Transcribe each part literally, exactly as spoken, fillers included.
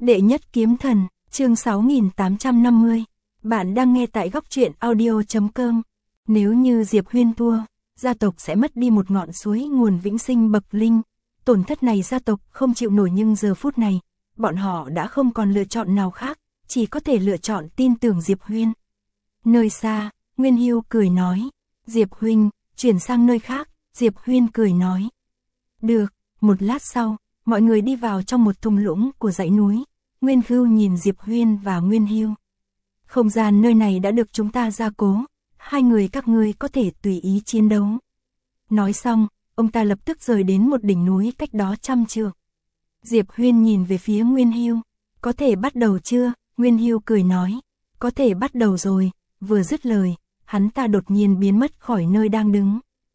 Đệ nhất kiếm thần, chương sáu nghìn tám trăm năm mươi. Bạn đang nghe tại góc truyện audio chấm com. Nếu như Diệp Huyên thua, gia tộc sẽ mất đi một ngọn suối nguồn vĩnh sinh bậc linh. Tổn thất này gia tộc không chịu nổi, nhưng giờ phút này, bọn họ đã không còn lựa chọn nào khác, chỉ có thể lựa chọn tin tưởng Diệp Huyên. Nơi xa, Nguyên Hưu cười nói, Diệp Huynh, chuyển sang nơi khác. Diệp Huyên cười nói, được. Một lát sau, mọi người đi vào trong một thung lũng của dãy núi. Nguyên Hưu nhìn Diệp Huyên và Nguyên Hưu. Không gian nơi này đã được chúng ta gia cố, hai người các ngươi có thể tùy ý chiến đấu. Nói xong, ông ta lập tức rời đến một đỉnh núi cách đó trăm trượng. Diệp Huyên nhìn về phía Nguyên Hưu, có thể bắt đầu chưa? Nguyên Hưu cười nói, có thể bắt đầu rồi. Vừa dứt lời, hắn ta đột nhiên biến mất khỏi nơi đang đứng.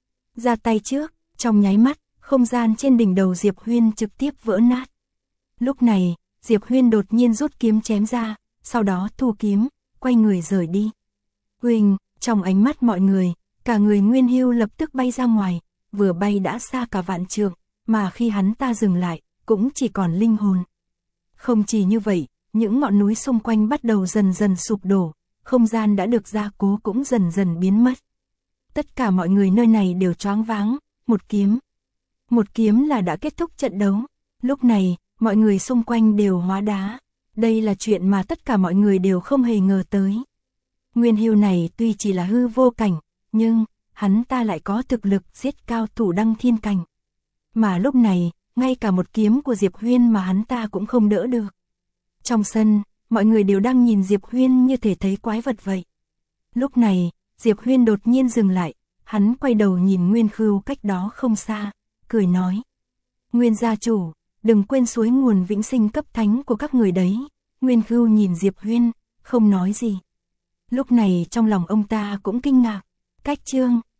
Ra tay trước, trong nháy mắt, không gian trên đỉnh đầu Diệp Huyên trực tiếp vỡ nát. Lúc này, Diệp Huyên đột nhiên rút kiếm chém ra, sau đó thu kiếm, quay người rời đi. Huỳnh, trong ánh mắt mọi người, cả người Nguyên Hưu lập tức bay ra ngoài, vừa bay đã xa cả vạn trượng, mà khi hắn ta dừng lại, cũng chỉ còn linh hồn. Không chỉ như vậy, những ngọn núi xung quanh bắt đầu dần dần sụp đổ, không gian đã được gia cố cũng dần dần biến mất. Tất cả mọi người nơi này đều choáng váng, một kiếm. Một kiếm là đã kết thúc trận đấu. Lúc này, mọi người xung quanh đều hóa đá. Đây là chuyện mà tất cả mọi người đều không hề ngờ tới. Nguyên Hưu này tuy chỉ là hư vô cảnh, nhưng hắn ta lại có thực lực giết cao thủ đăng thiên cảnh. Mà lúc này, ngay cả một kiếm của Diệp Huyên mà hắn ta cũng không đỡ được. Trong sân, mọi người đều đang nhìn Diệp Huyên như thể thấy quái vật vậy. Lúc này, Diệp Huyên đột nhiên dừng lại, hắn quay đầu nhìn Nguyên Hưu cách đó không xa, cười nói. Nguyên gia chủ, đừng quên suối nguồn vĩnh sinh cấp thánh của các người đấy. Nguyên Hưu nhìn Diệp Huyên, không nói gì. Lúc này trong lòng ông ta cũng kinh ngạc. Cách chương,